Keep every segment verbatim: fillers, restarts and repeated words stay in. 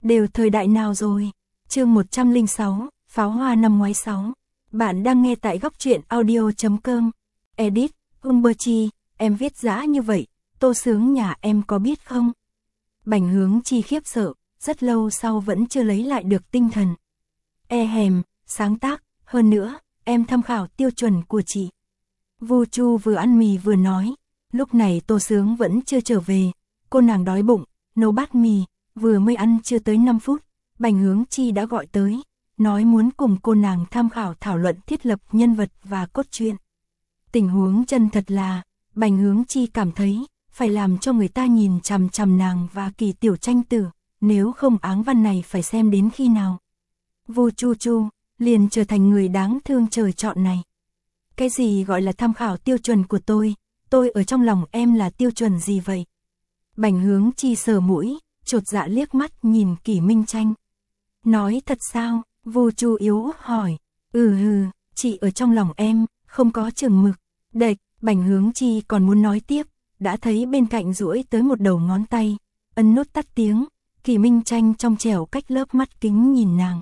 đều thời đại nào rồi? Chương một trăm lẻ sáu, pháo hoa năm ngoái sáu. Bạn đang nghe tại góc truyện audio chấm com. Edit, Umberchi, em viết dã như vậy, Tô Sướng nhà em có biết không? Bành Hướng Chi khiếp sợ, rất lâu sau vẫn chưa lấy lại được tinh thần. E hèm, sáng tác, hơn nữa, em tham khảo tiêu chuẩn của chị. Vu Chu vừa ăn mì vừa nói, lúc này Tô Sướng vẫn chưa trở về, cô nàng đói bụng, nấu bát mì, vừa mới ăn chưa tới năm phút, Bành Hướng Chi đã gọi tới, nói muốn cùng cô nàng tham khảo thảo luận thiết lập nhân vật và cốt truyện. Tình huống chân thật là, Bành Hướng Chi cảm thấy, phải làm cho người ta nhìn chằm chằm nàng và Kỳ Tiểu Tranh Tử, nếu không áng văn này phải xem đến khi nào. Vu Chu Chu, liền trở thành người đáng thương trời chọn này. Cái gì gọi là tham khảo tiêu chuẩn của tôi, tôi ở trong lòng em là tiêu chuẩn gì vậy? Bành Hướng Chi sờ mũi, chột dạ liếc mắt nhìn Kỷ Minh Tranh. Nói thật sao? Vu Chu yếu hỏi. Ừ hừ, chị ở trong lòng em, không có chừng mực. Đệch, Bành Hướng Chi còn muốn nói tiếp, đã thấy bên cạnh duỗi tới một đầu ngón tay, ấn nút tắt tiếng, Kỷ Minh Tranh trong trẻo cách lớp mắt kính nhìn nàng.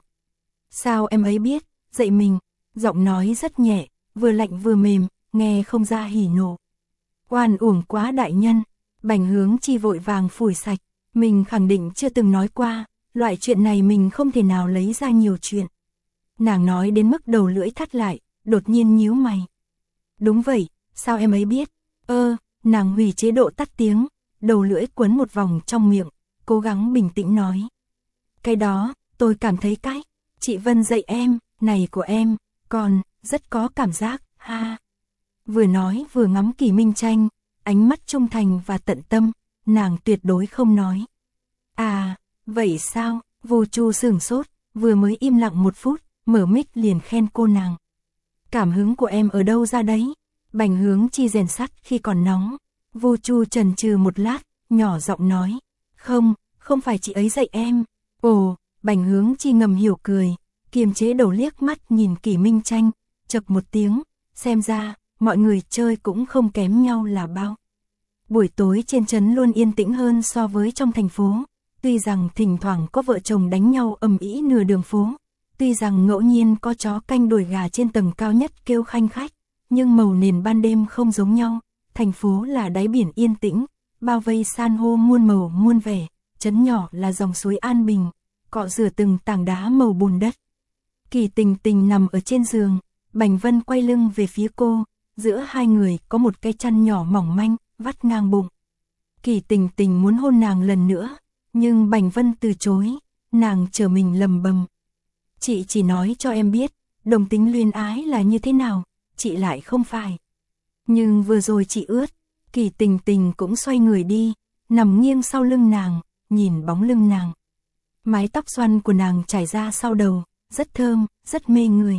Sao em ấy biết, dạy mình, giọng nói rất nhẹ, vừa lạnh vừa mềm, nghe không ra hỉ nộ. Oan uổng quá đại nhân, Bành Hướng Chi vội vàng phủi sạch, mình khẳng định chưa từng nói qua, loại chuyện này mình không thể nào lấy ra nhiều chuyện. Nàng nói đến mức đầu lưỡi thắt lại, đột nhiên nhíu mày. Đúng vậy, sao em ấy biết? Ơ, nàng hủy chế độ tắt tiếng, đầu lưỡi quấn một vòng trong miệng, cố gắng bình tĩnh nói. Cái đó, tôi cảm thấy cách, chị Vân dạy em, này của em, còn, rất có cảm giác, ha. Vừa nói vừa ngắm Kỷ Minh Tranh, ánh mắt trung thành và tận tâm, nàng tuyệt đối không nói. À, vậy sao? Vu Chu sửng sốt, vừa mới im lặng một phút, mở mic liền khen cô nàng. Cảm hứng của em ở đâu ra đấy? Bành Hướng Chi rèn sắt khi còn nóng. Vu Chu chần chừ một lát, nhỏ giọng nói. Không, không phải chị ấy dạy em. Ồ, Bành Hướng Chi ngầm hiểu cười, kiềm chế đầu liếc mắt nhìn Kỷ Minh Tranh, chậc một tiếng, xem ra, mọi người chơi cũng không kém nhau là bao. Buổi tối trên trấn luôn yên tĩnh hơn so với trong thành phố, tuy rằng thỉnh thoảng có vợ chồng đánh nhau ầm ĩ nửa đường phố, tuy rằng ngẫu nhiên có chó canh đuổi gà trên tầng cao nhất kêu khanh khách, nhưng màu nền ban đêm không giống nhau, thành phố là đáy biển yên tĩnh, bao vây san hô muôn màu muôn vẻ, trấn nhỏ là dòng suối an bình, cọ rửa từng tảng đá màu bùn đất. Kỳ Tình Tình nằm ở trên giường, Bành Vân quay lưng về phía cô, giữa hai người có một cái chăn nhỏ mỏng manh, vắt ngang bụng. Kỳ Tình Tình muốn hôn nàng lần nữa, nhưng Bành Vân từ chối, nàng trở mình lầm bầm. Chị chỉ nói cho em biết, đồng tính luyến ái là như thế nào, chị lại không phải. Nhưng vừa rồi chị ướt, Kỳ Tình Tình cũng xoay người đi, nằm nghiêng sau lưng nàng, nhìn bóng lưng nàng. Mái tóc xoăn của nàng trải ra sau đầu, rất thơm, rất mê người.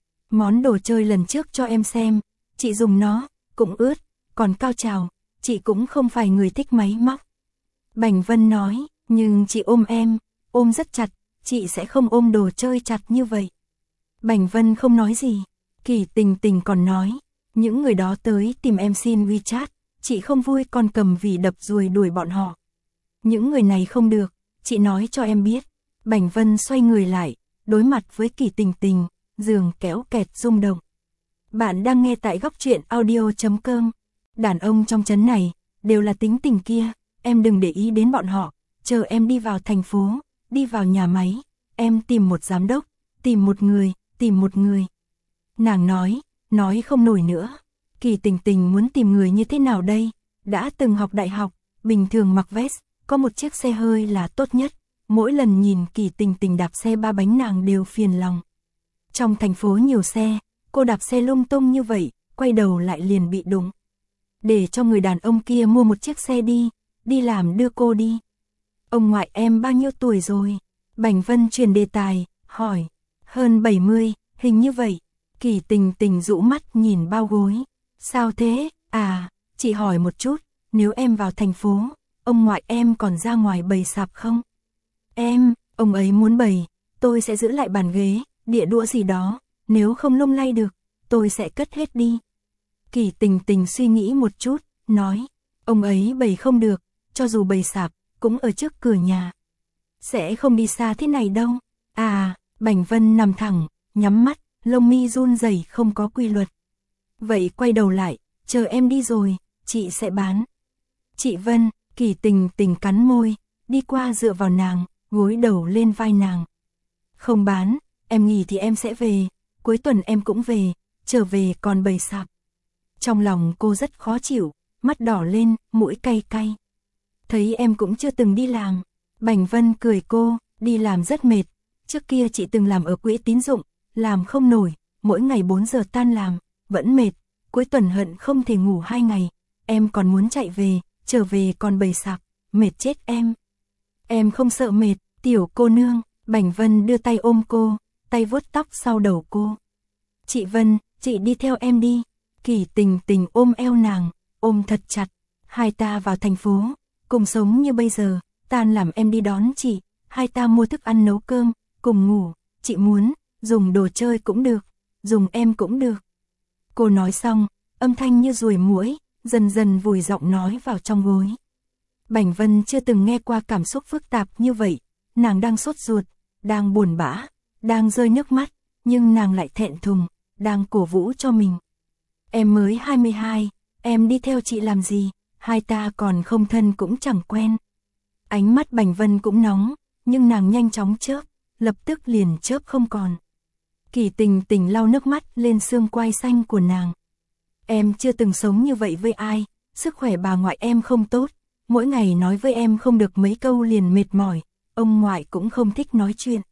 Món đồ chơi lần trước cho em xem, chị dùng nó, cũng ướt, còn cao trào, chị cũng không phải người thích máy móc. Bành Vân nói, nhưng chị ôm em, ôm rất chặt, chị sẽ không ôm đồ chơi chặt như vậy. Bành Vân không nói gì, Kỳ Tình Tình còn nói, những người đó tới tìm em xin WeChat, chị không vui còn cầm vì đập ruồi đuổi bọn họ. Những người này không được, chị nói cho em biết. Bành Vân xoay người lại, đối mặt với Kỳ Tình Tình, giường kéo kẹt rung động. Bạn đang nghe tại góc truyện audio chấm com. Đàn ông trong trấn này, đều là tính tình kia, em đừng để ý đến bọn họ, chờ em đi vào thành phố, đi vào nhà máy, em tìm một giám đốc, tìm một người, tìm một người. Nàng nói, nói không nổi nữa. Kỳ Tình Tình muốn tìm người như thế nào đây? Đã từng học đại học, bình thường mặc vest, có một chiếc xe hơi là tốt nhất. Mỗi lần nhìn Kỳ Tình Tình đạp xe ba bánh nàng đều phiền lòng. Trong thành phố nhiều xe, cô đạp xe lung tung như vậy, quay đầu lại liền bị đụng. Để cho người đàn ông kia mua một chiếc xe đi, đi làm đưa cô đi. Ông ngoại em bao nhiêu tuổi rồi? Bành Vân chuyển đề tài, hỏi. Hơn bảy mươi, hình như vậy. Kỳ Tình Tình rũ mắt nhìn bao gối. Sao thế? À, chị hỏi một chút, nếu em vào thành phố, ông ngoại em còn ra ngoài bày sạp không? Em, ông ấy muốn bày, tôi sẽ giữ lại bàn ghế, đĩa đũa gì đó, nếu không lung lay được, tôi sẽ cất hết đi. Kỳ Tình Tình suy nghĩ một chút, nói, ông ấy bày không được, cho dù bày sạp, cũng ở trước cửa nhà. sẽ không đi xa thế này đâu. À, Bảnh Vân nằm thẳng, nhắm mắt, lông mi run rẩy không có quy luật. Vậy quay đầu lại, chờ em đi rồi, chị sẽ bán. Chị Vân, Kỳ Tình Tình cắn môi, đi qua dựa vào nàng, gối đầu lên vai nàng. Không bán, em nghỉ thì em sẽ về, cuối tuần em cũng về, trở về còn bầy sạp. Trong lòng cô rất khó chịu, mắt đỏ lên, mũi cay cay. Thấy em cũng chưa từng đi làm. Bảnh Vân cười cô, đi làm rất mệt. Trước kia chị từng làm ở quỹ tín dụng, làm không nổi, mỗi ngày bốn giờ tan làm, vẫn mệt. Cuối tuần hận không thể ngủ hai ngày, em còn muốn chạy về, trở về còn bầy sạp, mệt chết em. Em không sợ mệt, tiểu cô nương. Bảnh Vân đưa tay ôm cô, tay vuốt tóc sau đầu cô. Chị Vân, chị đi theo em đi. Kỳ Tình Tình ôm eo nàng, ôm thật chặt. Hai ta vào thành phố, cùng sống như bây giờ, tan làm em đi đón chị, hai ta mua thức ăn nấu cơm, cùng ngủ, chị muốn, dùng đồ chơi cũng được, dùng em cũng được. Cô nói xong, âm thanh như ruồi muỗi, dần dần vùi giọng nói vào trong gối. Bảnh Vân chưa từng nghe qua cảm xúc phức tạp như vậy, nàng đang sốt ruột, đang buồn bã, đang rơi nước mắt, nhưng nàng lại thẹn thùng, đang cổ vũ cho mình. Em mới hai mươi hai, em đi theo chị làm gì, hai ta còn không thân cũng chẳng quen. Ánh mắt Bảnh Vân cũng nóng, nhưng nàng nhanh chóng chớp, lập tức liền chớp không còn. Kỳ Tình Tình lau nước mắt lên xương quai xanh của nàng. Em chưa từng sống như vậy với ai, sức khỏe bà ngoại em không tốt, mỗi ngày nói với em không được mấy câu liền mệt mỏi, ông ngoại cũng không thích nói chuyện.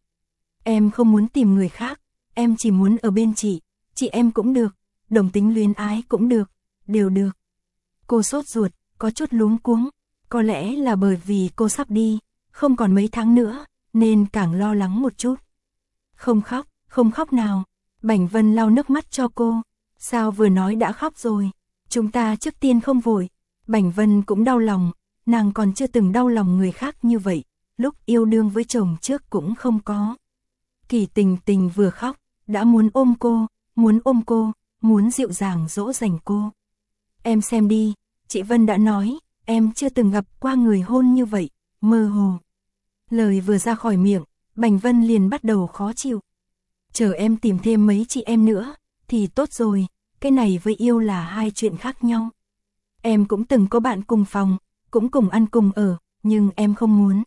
Em không muốn tìm người khác, em chỉ muốn ở bên chị, chị em cũng được, đồng tính luyến ái cũng được, đều được. Cô sốt ruột, có chút luống cuống, có lẽ là bởi vì cô sắp đi, không còn mấy tháng nữa, nên càng lo lắng một chút. Không khóc, không khóc nào. Bảnh Vân lau nước mắt cho cô. Sao vừa nói đã khóc rồi? Chúng ta trước tiên không vội. Bảnh Vân cũng đau lòng, nàng còn chưa từng đau lòng người khác như vậy, lúc yêu đương với chồng trước cũng không có. Kỳ Tình Tình vừa khóc, đã muốn ôm cô, muốn ôm cô, muốn dịu dàng dỗ dành cô. Em xem đi, chị Vân đã nói, em chưa từng gặp qua người hôn như vậy, mơ hồ. Lời vừa ra khỏi miệng, Bảnh Vân liền bắt đầu khó chịu. Chờ em tìm thêm mấy chị em nữa, thì tốt rồi, cái này với yêu là hai chuyện khác nhau. Em cũng từng có bạn cùng phòng, cũng cùng ăn cùng ở, nhưng em không muốn.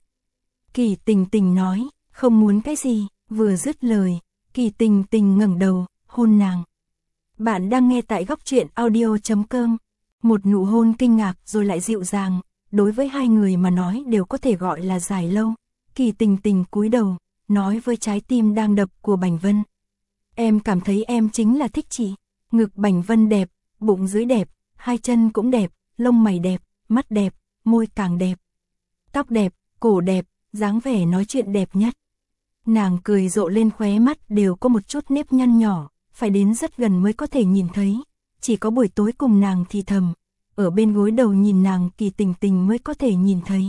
Kỳ Tình Tình nói, không muốn cái gì, vừa dứt lời, Kỳ Tình Tình ngẩng đầu, hôn nàng. Bạn đang nghe tại góc truyện audio chấm com. Một nụ hôn kinh ngạc rồi lại dịu dàng, đối với hai người mà nói đều có thể gọi là dài lâu. Kỳ Tình Tình cúi đầu, nói với trái tim đang đập của Bảnh Vân. Em cảm thấy em chính là thích chị. Ngực Bảnh Vân đẹp, bụng dưới đẹp, hai chân cũng đẹp, lông mày đẹp, mắt đẹp, môi càng đẹp. Tóc đẹp, cổ đẹp, dáng vẻ nói chuyện đẹp nhất. Nàng cười rộ lên, khóe mắt đều có một chút nếp nhăn nhỏ, phải đến rất gần mới có thể nhìn thấy. Chỉ có buổi tối cùng nàng thì thầm, ở bên gối đầu nhìn nàng Kỳ Tình Tình mới có thể nhìn thấy.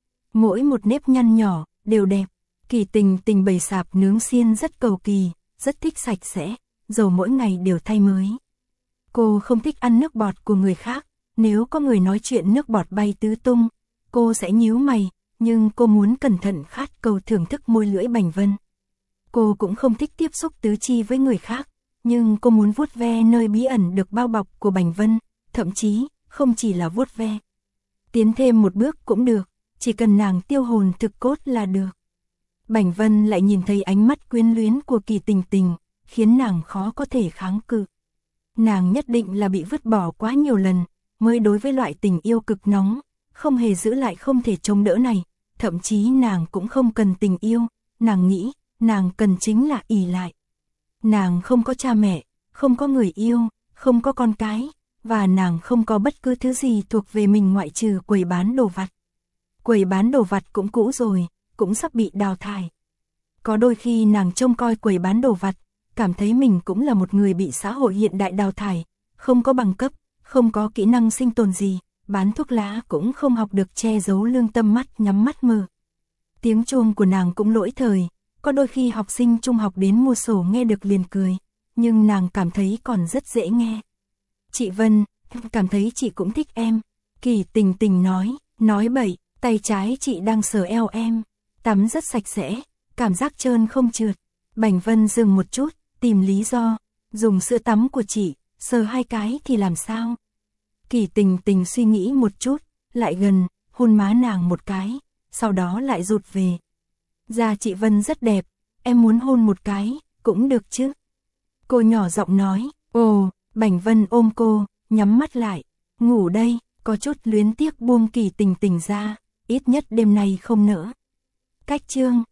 Mỗi một nếp nhăn nhỏ, đều đẹp. Kỳ Tình Tình bày sạp nướng xiên rất cầu kỳ, rất thích sạch sẽ, dầu mỗi ngày đều thay mới. Cô không thích ăn nước bọt của người khác, nếu có người nói chuyện nước bọt bay tứ tung, cô sẽ nhíu mày, nhưng cô muốn cẩn thận khát cầu thưởng thức môi lưỡi Bảnh Vân. Cô cũng không thích tiếp xúc tứ chi với người khác, nhưng cô muốn vuốt ve nơi bí ẩn được bao bọc của Bảnh Vân, thậm chí, không chỉ là vuốt ve. Tiến thêm một bước cũng được, chỉ cần nàng tiêu hồn thực cốt là được. Bảnh Vân lại nhìn thấy ánh mắt quyến luyến của Kỳ Tình Tình, khiến nàng khó có thể kháng cự. Nàng nhất định là bị vứt bỏ quá nhiều lần, mới đối với loại tình yêu cực nóng, không hề giữ lại không thể chống đỡ này, thậm chí nàng cũng không cần tình yêu, nàng nghĩ, nàng cần chính là ỷ lại. Nàng không có cha mẹ, không có người yêu, không có con cái, và nàng không có bất cứ thứ gì thuộc về mình ngoại trừ quầy bán đồ vặt. Quầy bán đồ vặt cũng cũ rồi, cũng sắp bị đào thải. Có đôi khi nàng trông coi quầy bán đồ vặt, cảm thấy mình cũng là một người bị xã hội hiện đại đào thải, không có bằng cấp, không có kỹ năng sinh tồn gì, bán thuốc lá cũng không học được che giấu lương tâm, mắt nhắm mắt mờ. Tiếng chuông của nàng cũng lỗi thời, có đôi khi học sinh trung học đến mua sổ nghe được liền cười, nhưng nàng cảm thấy còn rất dễ nghe. Chị Vân, cảm thấy chị cũng thích em. Kỳ Tình Tình nói, nói bậy, tay trái chị đang sờ eo em. Tắm rất sạch sẽ, cảm giác trơn không trượt. Bảnh Vân dừng một chút, tìm lý do. Dùng sữa tắm của chị, sờ hai cái thì làm sao? Kỳ Tình Tình suy nghĩ một chút, lại gần, hôn má nàng một cái, sau đó lại rụt về. Da chị Vân rất đẹp, em muốn hôn một cái, cũng được chứ? Cô nhỏ giọng nói. Ồ, Bảnh Vân ôm cô, nhắm mắt lại. Ngủ đây, có chút luyến tiếc buông Kỳ Tình Tình ra, ít nhất đêm nay không nữa. Cách chương